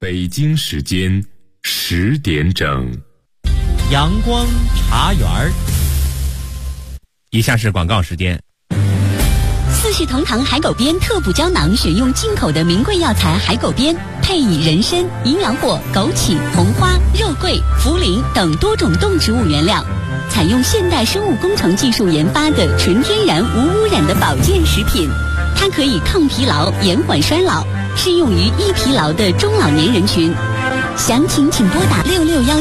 北京时间10点整， 阳光茶园儿。以下是广告时间。 四世同堂海狗鞭特补胶囊，选用进口的名贵药材海狗鞭，配以人参、营养果、枸杞、红花、肉桂、茯苓等多种动植物原料，采用现代生物工程技术研发的纯天然无污染的保健食品。它可以抗疲劳、延缓衰老，适用于易疲劳的中老年人群。详情请拨打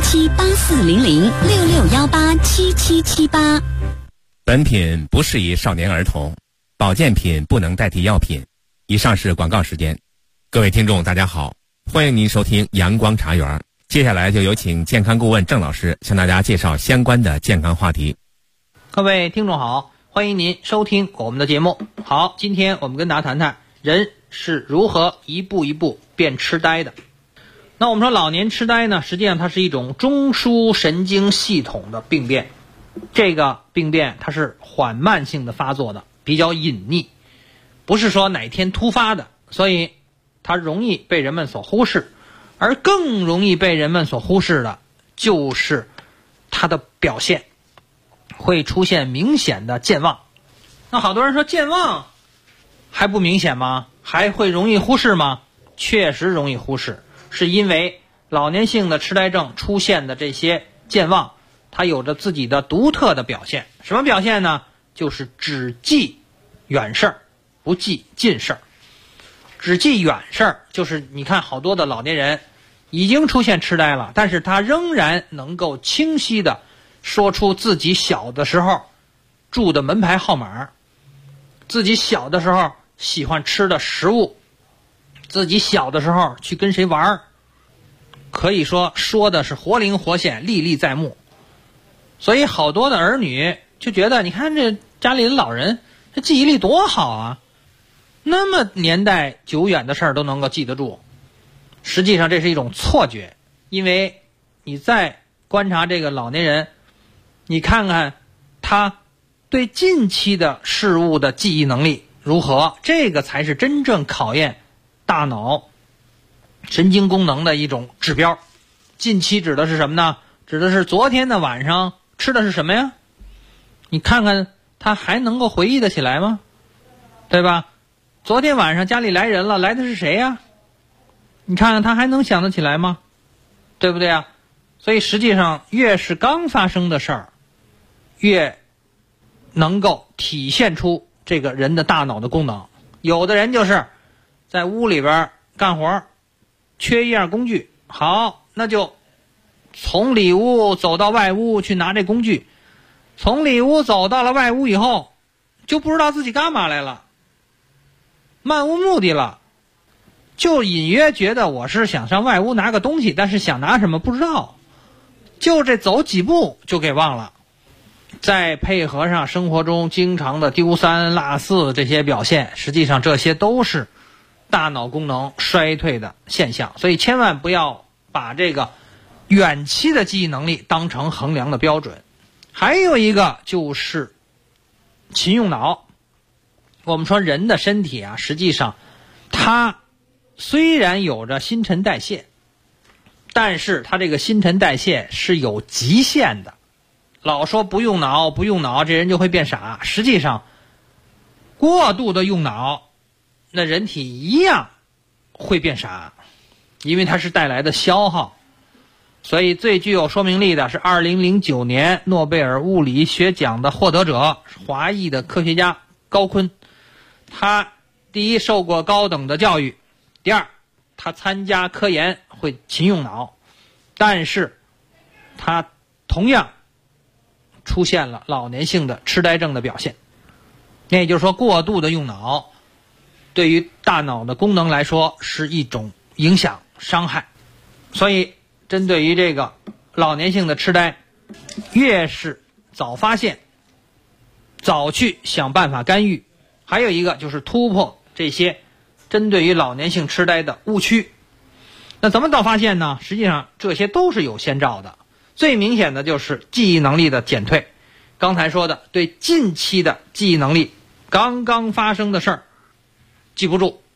6617840066187778。 本品不适宜少年儿童，保健品不能代替药品。以上是广告时间。各位听众大家好，欢迎您收听阳光茶园。接下来就有请健康顾问郑老师向大家介绍相关的健康话题。 各位听众好，欢迎您收听我们的节目。好，今天我们跟大家谈谈人是如何一步一步变痴呆的。那我们说老年痴呆呢，实际上它是一种中枢神经系统的病变。这个病变它是缓慢性的发作的，比较隐匿，不是说哪天突发的，所以它容易被人们所忽视。而更容易被人们所忽视的就是它的表现，会出现明显的健忘。那好多人说健忘还不明显吗？还会容易忽视吗？确实容易忽视，是因为老年性的痴呆症出现的这些健忘，它有着自己的独特的表现。什么表现呢？就是只记远事儿，不记近事儿。只记远事儿，就是你看好多的老年人已经出现痴呆了，但是他仍然能够清晰地说出自己小的时候住的门牌号码，自己小的时候喜欢吃的食物，自己小的时候去跟谁玩，可以说的是活灵活现，历历在目。所以好多的儿女就觉得，你看这家里的老人这记忆力多好啊，那么年代久远的事儿都能够记得住。实际上这是一种错觉，因为你再观察这个老年人，你看看他对近期的事物的记忆能力如何，这个才是真正考验大脑神经功能的一种指标。近期指的是什么呢？指的是昨天的晚上吃的是什么呀？你看看他还能够回忆得起来吗？对吧？昨天晚上家里来人了，来的是谁呀？你看看他还能想得起来吗？对不对啊？所以实际上越是刚发生的事儿，越能够体现出这个人的大脑的功能。有的人就是在屋里边干活，缺一样工具，好，那就从里屋走到外屋去拿这工具，从里屋走到了外屋以后，就不知道自己干嘛来了，漫无目的了，就隐约觉得我是想上外屋拿个东西，但是想拿什么不知道，就这走几步就给忘了。再配合上生活中经常的丢三落四这些表现，实际上这些都是大脑功能衰退的现象。所以千万不要把这个远期的记忆能力当成衡量的标准。还有一个就是勤用脑。我们说人的身体啊，实际上它虽然有着新陈代谢，但是它这个新陈代谢是有极限的。老说不用脑不用脑，这人就会变傻。实际上过度的用脑，那人体一样会变傻，因为它是带来的消耗。所以最具有说明力的是2009年诺贝尔物理学奖的获得者，华裔的科学家高锟。他第一受过高等的教育，第二他参加科研会勤用脑，但是他同样出现了老年性的痴呆症的表现。那也就是说，过度的用脑对于大脑的功能来说是一种影响伤害。所以针对于这个老年性的痴呆，越是早发现，早去想办法干预。还有一个就是突破这些针对于老年性痴呆的误区。那怎么早发现呢？实际上这些都是有先兆的。最明显的就是记忆能力的减退。刚才说的对近期的记忆能力，刚刚发生的事儿记不住，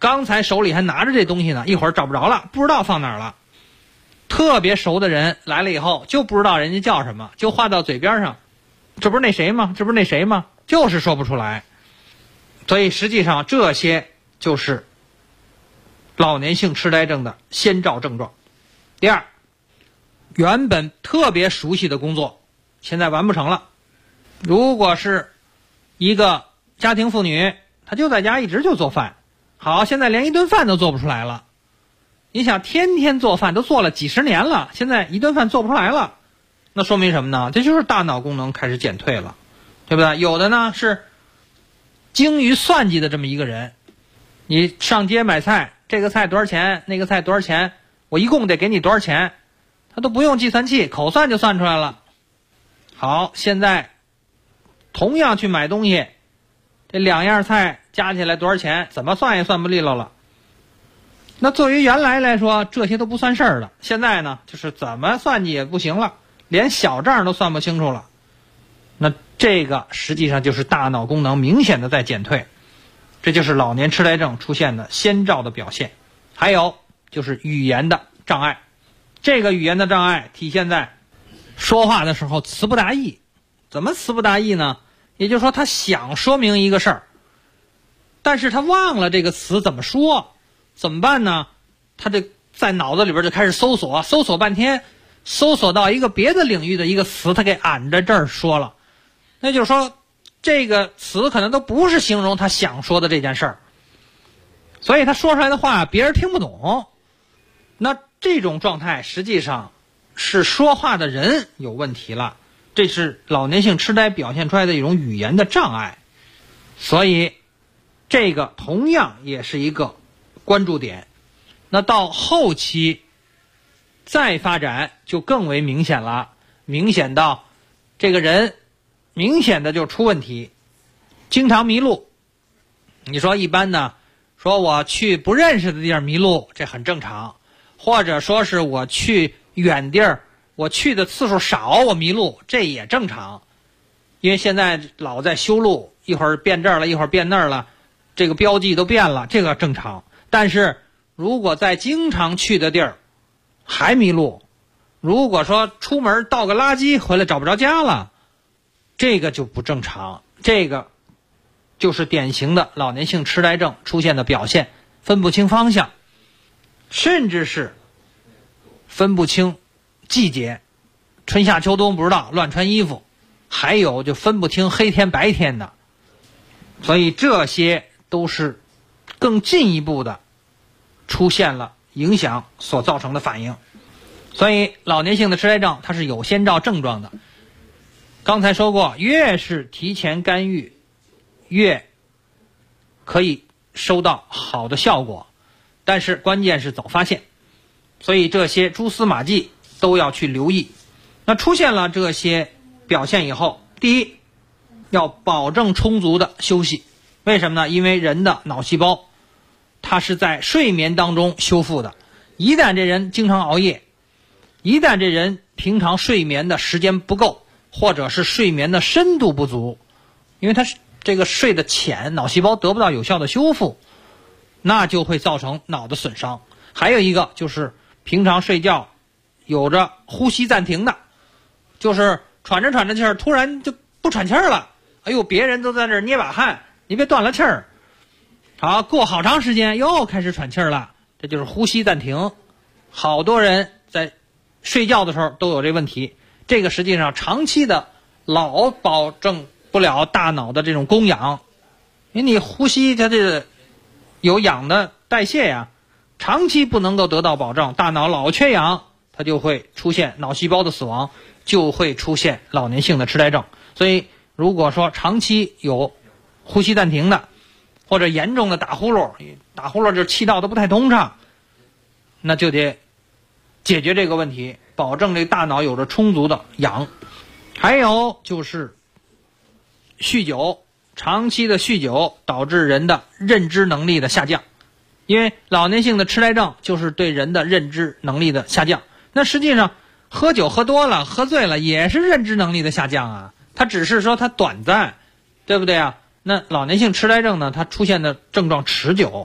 刚才手里还拿着这东西呢，一会儿找不着了，不知道放哪儿了。特别熟的人来了以后，就不知道人家叫什么，就话到嘴边上，这不是那谁吗？这不是那谁吗？就是说不出来。所以实际上这些就是老年性痴呆症的先兆症状。第二，原本特别熟悉的工作现在完不成了。如果是一个家庭妇女，她就在家一直就做饭，好，现在连一顿饭都做不出来了。你想天天做饭都做了几十年了，现在一顿饭做不出来了，那说明什么呢？这就是大脑功能开始减退了，对不对？有的呢是精于算计的这么一个人，你上街买菜，这个菜多少钱，那个菜多少钱，我一共得给你多少钱，他都不用计算器，口算就算出来了。好，现在同样去买东西，这两样菜加起来多少钱，怎么算也算不利落了。那作为原来来说，这些都不算事儿了。现在呢，就是怎么算计也不行了，连小账都算不清楚了。那这个实际上就是大脑功能明显的在减退，这就是老年痴呆症出现的先兆的表现。还有就是语言的障碍，这个语言的障碍体现在说话的时候词不达意。怎么词不达意呢？也就是说他想说明一个事儿，但是他忘了这个词怎么说，怎么办呢？他这在脑子里边就开始搜索半天，搜索到一个别的领域的一个词，他给按在这儿说了。那就是说这个词可能都不是形容他想说的这件事儿，所以他说出来的话别人听不懂。那这种状态实际上是说话的人有问题了，这是老年性痴呆表现出来的一种语言的障碍。所以这个同样也是一个关注点。那到后期再发展就更为明显了，明显到这个人明显的就出问题，经常迷路。你说一般呢，说我去不认识的地儿迷路，这很正常，或者说是我去远地儿，我去的次数少，我迷路，这也正常。因为现在老在修路，一会儿变这儿了，一会儿变那儿了，这个标记都变了，这个正常。但是如果在经常去的地儿还迷路，如果说出门倒个垃圾回来找不着家了，这个就不正常。这个就是典型的老年性痴呆症出现的表现，分不清方向，甚至是分不清季节，春夏秋冬不知道，乱穿衣服，还有就分不清黑天白天的。所以这些都是更进一步的出现了影响所造成的反应。所以老年性的痴呆症它是有先兆症状的。刚才说过，越是提前干预，越可以收到好的效果，但是关键是早发现。所以这些蛛丝马迹都要去留意。那出现了这些表现以后，第一，要保证充足的休息。为什么呢？因为人的脑细胞它是在睡眠当中修复的，一旦这人经常熬夜，一旦这人平常睡眠的时间不够，或者是睡眠的深度不足，因为他这个睡得浅，脑细胞得不到有效的修复，那就会造成脑的损伤。还有一个就是平常睡觉有着呼吸暂停的，就是喘着喘着气儿，突然就不喘气儿了，哎呦，别人都在这儿捏把汗，你别断了气儿。好，过好长时间又开始喘气儿了，这就是呼吸暂停。好多人在睡觉的时候都有这问题，这个实际上长期的老保证不了大脑的这种供氧，因为你呼吸它这个有氧的代谢呀，长期不能够得到保证，大脑老缺氧，它就会出现脑细胞的死亡，就会出现老年性的痴呆症。所以如果说长期有呼吸暂停的，或者严重的打呼噜就是气道都不太通畅，那就得解决这个问题，保证这大脑有着充足的氧。还有就是酗酒，长期的酗酒导致人的认知能力的下降，因为老年性的痴呆症就是对人的认知能力的下降。那实际上喝酒喝多了喝醉了也是认知能力的下降啊，它只是说它短暂，对不对啊？那老年性痴呆症呢，它出现的症状持久，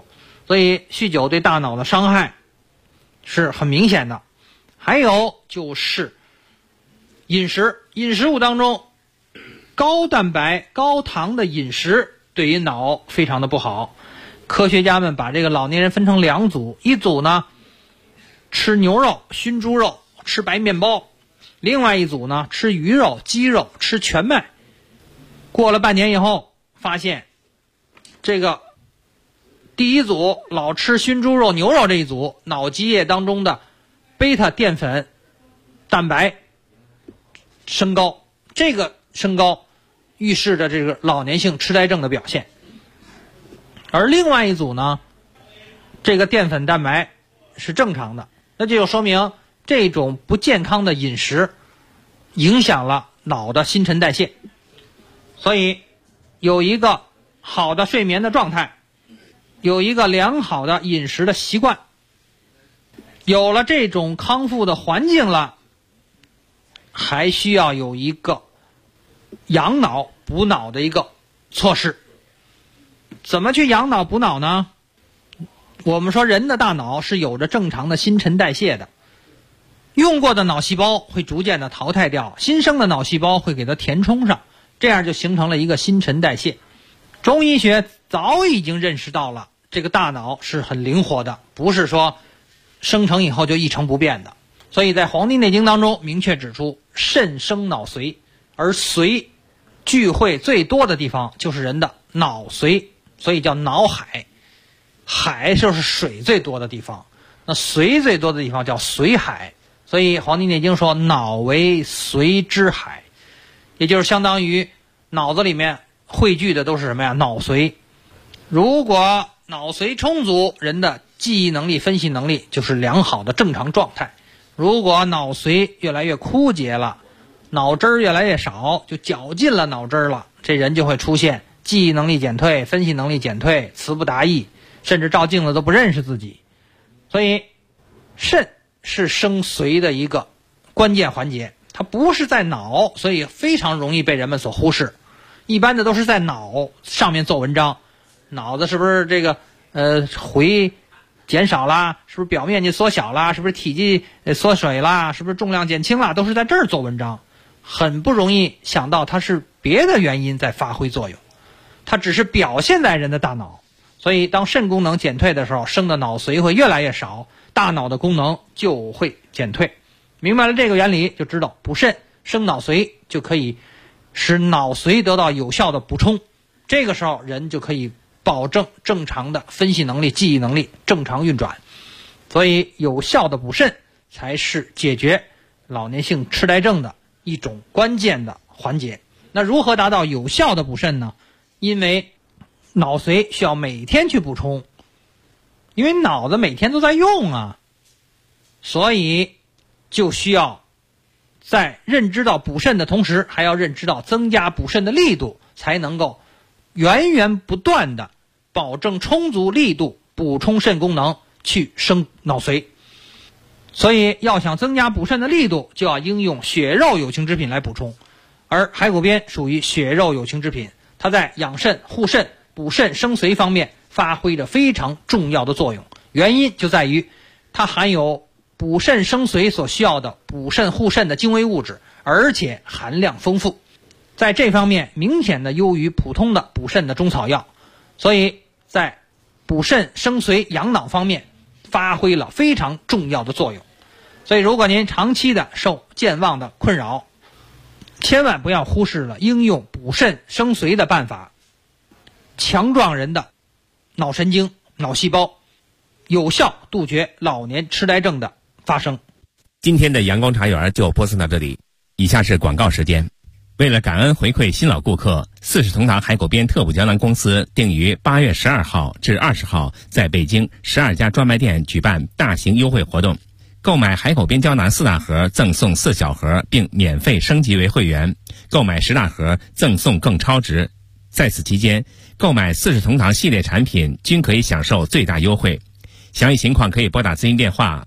所以酗酒对大脑的伤害是很明显的。还有就是饮食物当中，高蛋白高糖的饮食对于脑非常的不好。科学家们把这个老年人分成2组，一组呢吃牛肉熏猪肉吃白面包，另外一组呢吃鱼肉鸡肉吃全麦。过了半年以后发现，这个第一组老吃熏猪肉牛肉这一组，脑积液当中的贝塔淀粉蛋白升高，这个升高预示着这个老年性痴呆症的表现。而另外一组呢，这个淀粉蛋白是正常的，那就说明这种不健康的饮食影响了脑的新陈代谢。所以有一个好的睡眠的状态，有一个良好的饮食的习惯，有了这种康复的环境了，还需要有一个养脑补脑的一个措施。怎么去养脑补脑呢？我们说人的大脑是有着正常的新陈代谢的，用过的脑细胞会逐渐的淘汰掉，新生的脑细胞会给它填充上，这样就形成了一个新陈代谢。中医学早已经认识到了这个大脑是很灵活的，不是说生成以后就一成不变的。所以在《黄帝内经》当中明确指出，肾生脑髓，而髓聚会最多的地方就是人的脑髓，所以叫脑海。海就是水最多的地方，那髓最多的地方叫髓海。所以《黄帝内经》说脑为髓之海，也就是相当于脑子里面汇聚的都是什么呀？脑髓。如果脑髓充足，人的记忆能力分析能力就是良好的正常状态。如果脑髓越来越枯竭了，脑汁儿越来越少，就绞尽了脑汁儿了，这人就会出现记忆能力减退，分析能力减退，词不达意，甚至照镜子都不认识自己。所以肾是生髓的一个关键环节，它不是在脑，所以非常容易被人们所忽视。一般的都是在脑上面做文章，脑子是不是这个回减少啦，是不是表面积缩小啦，是不是体积缩水啦，是不是重量减轻啦，都是在这儿做文章，很不容易想到它是别的原因在发挥作用，它只是表现在人的大脑。所以当肾功能减退的时候，生的脑髓会越来越少，大脑的功能就会减退。明白了这个原理，就知道补肾生脑髓就可以使脑髓得到有效的补充，这个时候人就可以保证正常的分析能力、记忆能力正常运转。所以有效的补肾才是解决老年性痴呆症的一种关键的环节。那如何达到有效的补肾呢？因为脑髓需要每天去补充，因为脑子每天都在用啊，所以就需要在认知到补肾的同时，还要认知到增加补肾的力度，才能够源源不断的保证充足力度，补充肾功能，去生脑髓。所以要想增加补肾的力度，就要应用血肉有情之品来补充。而海狗鞭属于血肉有情之品，它在养肾、护肾、补肾生髓方面发挥着非常重要的作用。原因就在于它含有补肾生髓所需要的补肾护肾的精微物质，而且含量丰富，在这方面明显的优于普通的补肾的中草药，所以在补肾生髓养脑方面发挥了非常重要的作用。所以如果您长期的受健忘的困扰，千万不要忽视了应用补肾生髓的办法，强壮人的脑神经、脑细胞，有效杜绝老年痴呆症的发生。 今天的阳光茶园就播送到这里，以下是广告时间。为了感恩回馈新老顾客，四世同堂海狗鞭特补胶囊公司定于8月12号至20号在北京12家专卖店举办大型优惠活动，购买海狗鞭胶囊4大盒赠送4小盒，并免费升级为会员，购买10大盒赠送更超值。在此期间，购买四世同堂系列产品均可以享受最大优惠。详细情况可以拨打咨询电话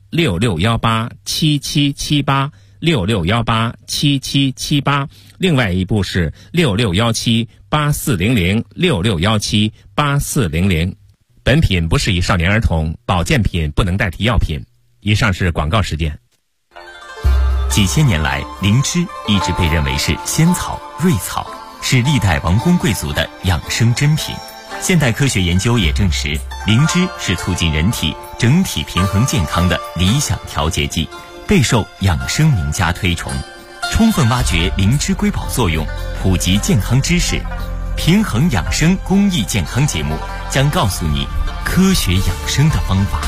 66187778 66187778，另外一部是66178400 66178400。 本品不适宜少年儿童，保健品不能代替药品。以上是广告时间。 几千年来，灵芝一直被认为是仙草、瑞草，是历代王公贵族的养生珍品。现代科学研究也证实，灵芝是促进人体整体平衡健康的理想调节剂，备受养生名家推崇。充分挖掘灵芝瑰宝作用，普及健康知识，平衡养生公益健康节目将告诉你科学养生的方法。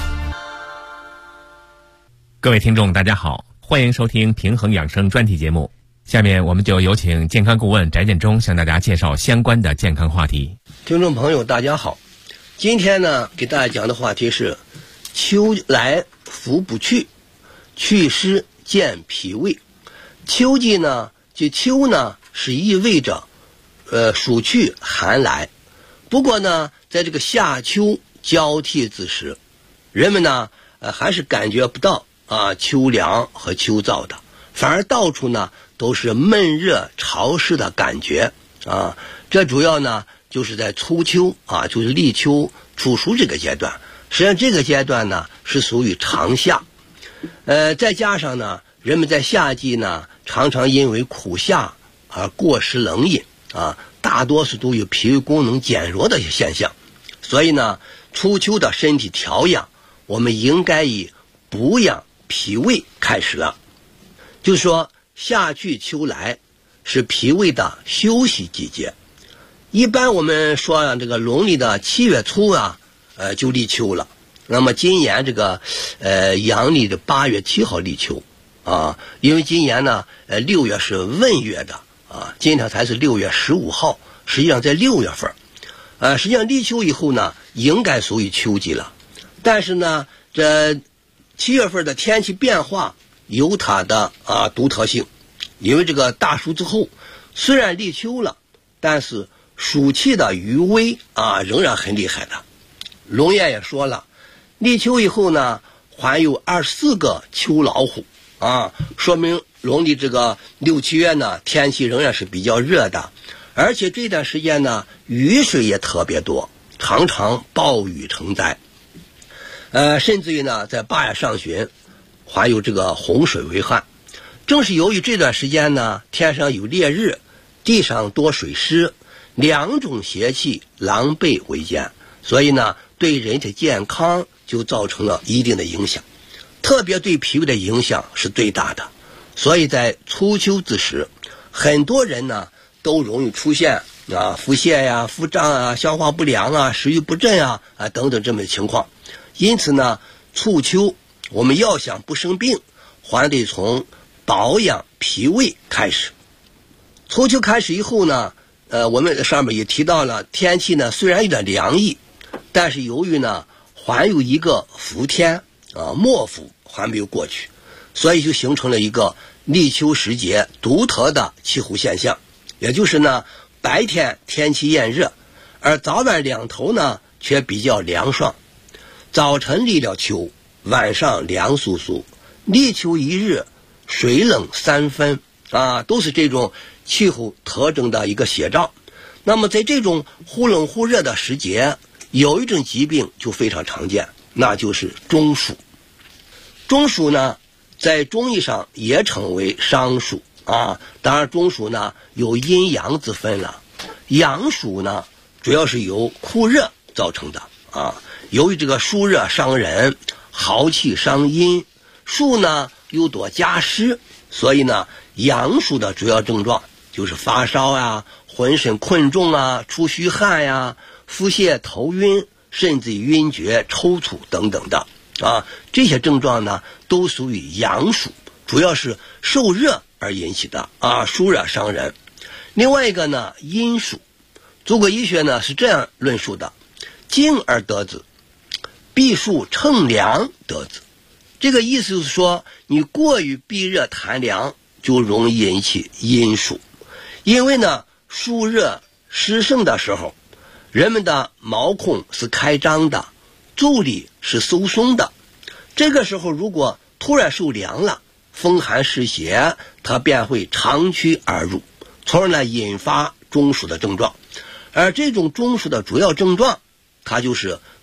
各位听众大家好，欢迎收听平衡养生专题节目。下面我们就有请健康顾问翟建中向大家介绍相关的健康话题。 听众朋友大家好，今天呢给大家讲的话题是秋来伏不去，祛湿健脾胃。秋季呢，这秋呢是意味着暑去寒来。不过呢，在这个夏秋交替之时，人们呢还是感觉不到秋凉和秋燥的，反而到处呢都是闷热潮湿的感觉啊。这主要呢就是在初秋就是立秋处暑这个阶段。实际上这个阶段呢是属于长夏，再加上呢人们在夏季呢常常因为苦夏而过食冷饮大多数都有脾胃功能减弱的一些现象。所以呢初秋的身体调养，我们应该以补养脾胃开始了。就是说夏去秋来是脾胃的休息季节。一般我们说这个农历的7月初就立秋了。那么今年这个阳历的8月7号立秋因为今年呢6月是闰月的今天才是6月15号，实际上在6月份实际上立秋以后呢应该属于秋季了。但是呢这7月份的天气变化有它的独特性。因为这个大暑之后虽然立秋了，但是暑气的余威仍然很厉害的。龙谚也说了，立秋以后呢还有24个秋老虎说明农历这个6、7月呢天气仍然是比较热的，而且这段时间呢雨水也特别多，常常暴雨成灾。甚至于呢在8月上旬还有这个洪水为患。正是由于这段时间呢天上有烈日，地上多水湿，两种邪气狼狈为奸，所以呢对人体健康就造成了一定的影响，特别对脾胃的影响是最大的。所以在初秋之时，很多人呢都容易出现腹泻腹胀消化不良食欲不振等等这么的情况。因此呢初秋我们要想不生病，还得从保养脾胃开始。初秋开始以后呢我们上面也提到了，天气呢虽然有点凉意，但是由于呢还有一个伏天末伏还没有过去，所以就形成了一个立秋时节独特的气候现象。也就是呢白天天气炎热，而早晚两头呢却比较凉爽。早晨立了秋，晚上凉飕飕，立秋一日水冷3分都是这种气候特征的一个写照。那么在这种忽冷忽热的时节，有一种疾病就非常常见，那就是中暑。中暑呢在中医上也称为伤暑当然中暑呢有阴阳之分了。阳暑呢主要是由酷热造成的由于这个暑热伤人，耗气伤阴，暑呢又多加湿，所以呢阳暑的主要症状就是发烧浑身困重出虚汗腹泻头晕，甚至晕厥抽搐等等的这些症状呢都属于阳暑，主要是受热而引起的暑热伤人。另外一个呢阴暑，中国医学呢是这样论述的：静而得之，避暑乘凉得之。这个意思就是说，你过于避热贪凉就容易引起阴暑。因为呢暑热湿盛的时候，人们的毛孔是开张的，腠理是收松的。这个时候如果突然受凉了，风寒湿邪它便会长驱而入，从而呢引发中暑的症状。而这种中暑的主要症状，它就是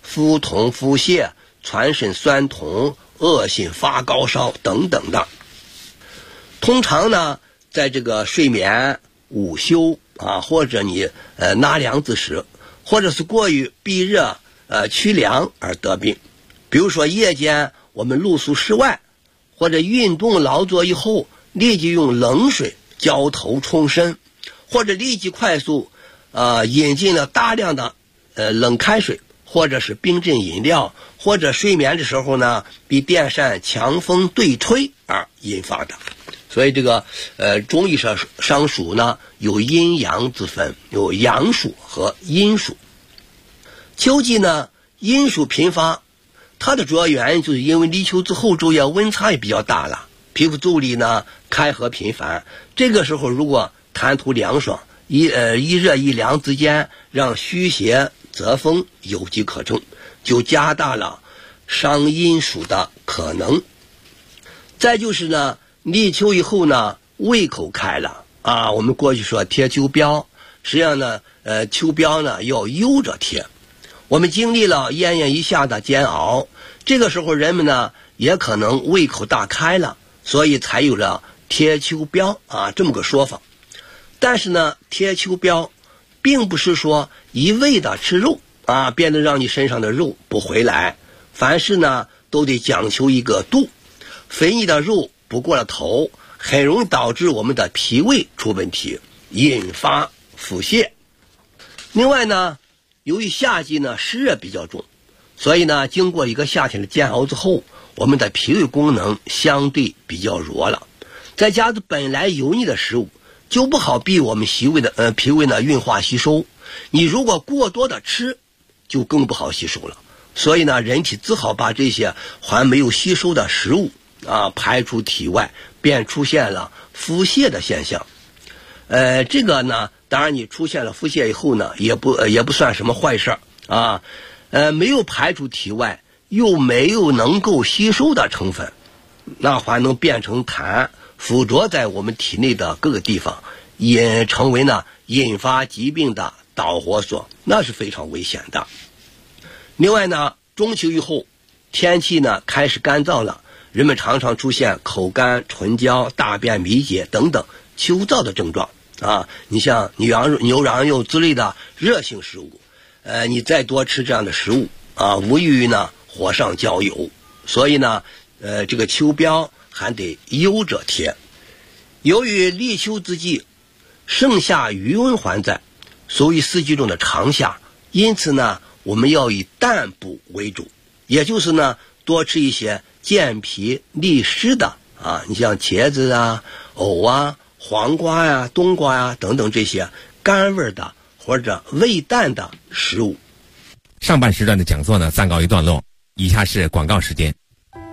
腹痛、腹泻、全身酸痛、恶心、发高烧等等的。通常呢，在这个睡眠、午休或者你纳凉之时，或者是过于避热趋凉而得病。比如说夜间我们露宿室外，或者运动劳作以后立即用冷水浇头冲身，或者立即快速饮进了大量的冷开水，或者是冰镇饮料，或者睡眠的时候呢被电扇强风对吹而引发的。所以这个中医上属呢有阴阳之分，有阳属和阴属。秋季呢阴属频发，它的主要原因就是因为立秋之后昼夜温差也比较大了，皮肤腠理呢开合频繁，这个时候如果谈吐凉爽，一热一凉之间让虚邪则风有机可乘，就加大了伤阴属的可能。再就是呢立秋以后呢胃口开了我们过去说贴秋膘，实际上呢秋膘呢要悠着贴。我们经历了奄奄一下的煎熬，这个时候人们呢也可能胃口大开了，所以才有了贴秋膘这么个说法。但是呢贴秋膘并不是说一味的吃肉变得让你身上的肉不回来，凡事呢都得讲求一个度，肥腻的肉不过了头，很容易导致我们的脾胃出问题，引发腹泻。另外呢由于夏季呢湿热比较重，所以呢经过一个夏天的煎熬之后，我们的脾胃功能相对比较弱了，再加上本来油腻的食物就不好逼我们脾胃呢运化吸收，你如果过多的吃就更不好吸收了，所以呢人体只好把这些还没有吸收的食物排出体外，便出现了腹泻的现象。这个呢当然你出现了腹泻以后呢也不算什么坏事没有排出体外又没有能够吸收的成分，那还能变成痰附着在我们体内的各个地方，也成为呢引发疾病的导火索，那是非常危险的。另外呢中秋以后天气呢开始干燥了，人们常常出现口干、唇焦、大便迷结等等秋燥的症状你像牛羊肉之类的热性食物你再多吃这样的食物无异于呢火上浇油，所以呢这个秋膘还得悠着贴。由于立秋之际盛夏余温还在，属于四季中的长夏，因此呢我们要以淡补为主，也就是呢多吃一些健脾利湿的你像茄子藕黄瓜冬瓜等等这些甘味的或者味淡的食物。 上半时段的讲座呢暂告一段落，以下是广告时间。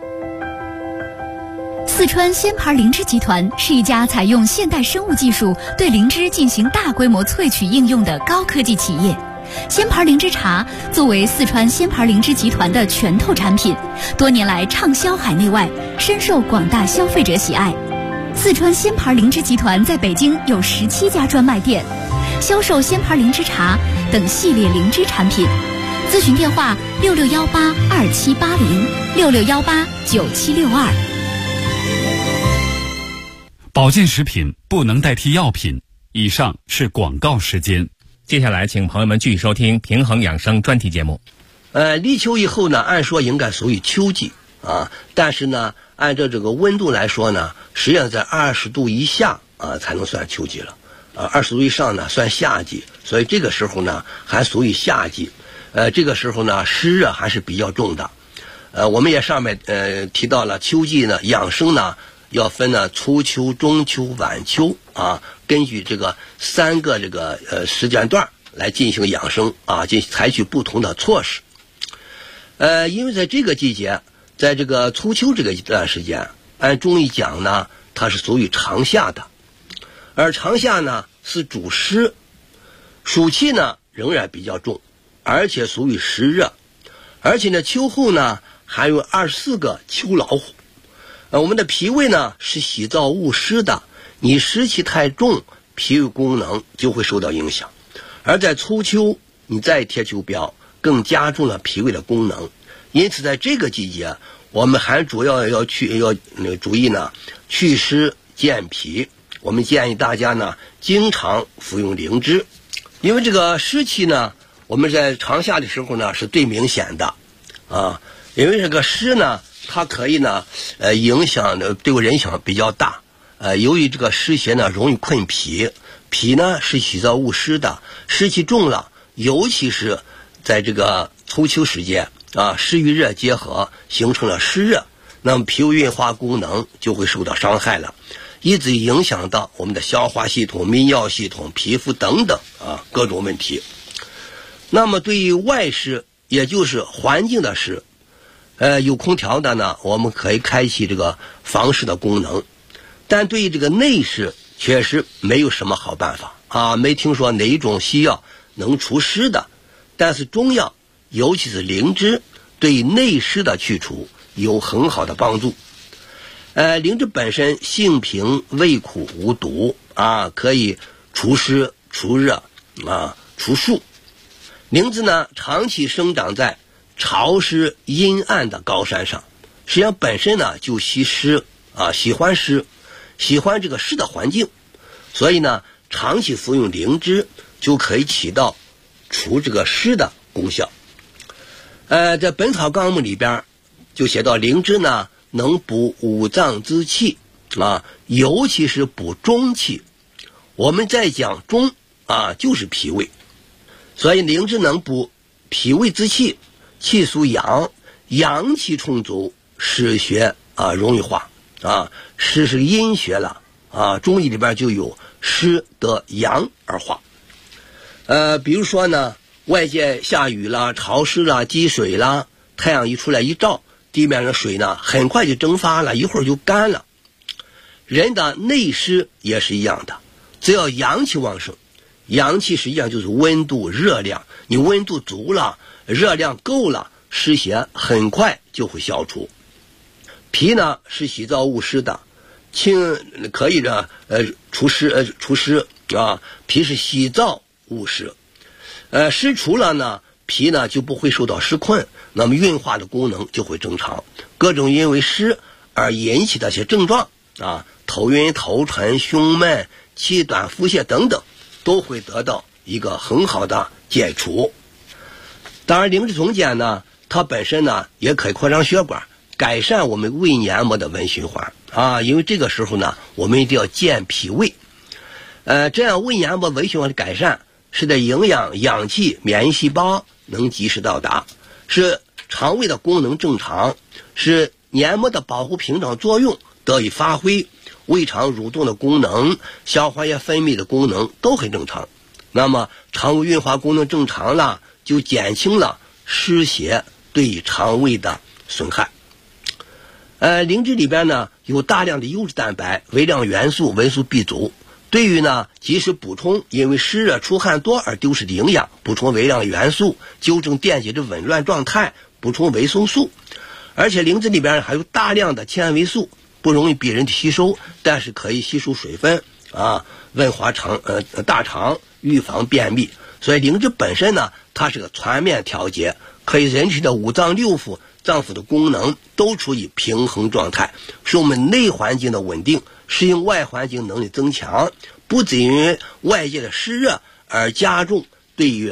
四川鲜牌灵芝集团是一家采用现代生物技术对灵芝进行大规模萃取应用的高科技企业。鲜牌灵芝茶作为四川鲜牌灵芝集团的拳头产品，多年来畅销海内外，深受广大消费者喜爱。四川鲜牌灵芝集团在北京有17家专卖店，销售鲜牌灵芝茶等系列灵芝产品。咨询电话66182780，66189762。 保健食品不能代替药品。以上是广告时间。 接下来请朋友们继续收听平衡养生专题节目。 立秋以后呢按说应该属于秋季但是呢按照这个温度来说呢，实际上在20度以下才能算秋季了，20度以上呢算夏季，所以这个时候呢还属于夏季。这个时候呢湿热还是比较重的。我们也上面提到了秋季呢养生呢要分呢初秋、中秋、晚秋根据这个3个这个时间段来进行养生采取不同的措施。因为在这个季节，在这个初秋这个一段时间，按中医讲呢它是属于长夏的，而长夏呢是主湿，暑气呢仍然比较重，而且属于湿热，而且呢秋后呢还有24个秋老虎。我们的脾胃呢是喜燥恶湿的，你湿气太重，脾胃功能就会受到影响。而在初秋你再贴秋膘， 更加重了脾胃的功能。因此在这个季节，我们还主要注意呢祛湿健脾。我们建议大家呢经常服用灵芝，因为这个湿气呢，我们在长夏的时候呢是最明显的啊。因为这个湿呢，它可以呢影响对我人影响比较大。由于这个湿邪呢容易困脾，脾呢是喜燥恶湿的，湿气重了，尤其是在这个初秋时间啊，湿与热结合，形成了湿热，那么脾胃运化功能就会受到伤害了，以至于影响到我们的消化系统、泌尿系统、皮肤等等啊各种问题。那么对于外湿，也就是环境的湿，有空调的呢，我们可以开启这个防湿的功能。但对于这个内湿，确实没有什么好办法啊，没听说哪一种西药能除湿的。但是中药，尤其是灵芝，对于内湿的去除有很好的帮助。灵芝本身性平味苦无毒啊，可以除湿除热啊除数。灵芝呢长期生长在潮湿阴暗的高山上，实际上本身呢就喜湿啊，喜欢湿，喜欢这个湿的环境，所以呢长期服用灵芝就可以起到除这个湿的功效。在《本草纲目》里边就写到，灵芝呢能补五脏之气啊，尤其是补中气。我们在讲中啊，就是脾胃，所以灵芝能补脾胃之气，气属阳，阳气充足，湿邪啊容易化啊。湿是阴邪了啊，中医里边就有湿得阳而化。比如说呢，外界下雨啦、潮湿啦、积水啦，太阳一出来一照，地面的水呢很快就蒸发了，一会儿就干了。人的内湿也是一样的，只要阳气旺盛，阳气实际上就是温度、热量，你温度足了，热量够了，湿邪很快就会消除。脾呢是喜燥恶湿的，可以呢除湿啊。脾是喜燥恶湿，湿除了呢，脾呢就不会受到湿困，那么运化的功能就会正常。各种因为湿而引起的一些症状啊，头晕、头沉、胸闷、气短、腹泻等等，都会得到一个很好的解除。当然，灵芝总碱呢，它本身呢也可以扩张血管，改善我们胃黏膜的温循环啊。因为这个时候呢，我们一定要健脾胃。这样胃黏膜温循环的改善，使得营养、氧气、免疫细胞能及时到达，使肠胃的功能正常，使黏膜的保护屏障作用得以发挥，胃肠蠕动的功能、消化液分泌的功能都很正常。那么肠胃运化功能正常了，就减轻了湿邪对于肠胃的损害。灵芝里边呢有大量的优质蛋白、微量元素、维素 B 族，对于呢及时补充因为湿热出汗多而丢失的营养，补充微量元素，纠正电解质紊乱状态，补充维生素。而且灵芝里边还有大量的纤维素，不容易被人体吸收，但是可以吸收水分啊，润滑大肠，预防便秘。所以灵芝本身呢，它是个全面调节，可以人体的五脏六腑、脏腑的功能都处于平衡状态，使我们内环境的稳定，适应外环境能力增强，不至于外界的湿热而加重对于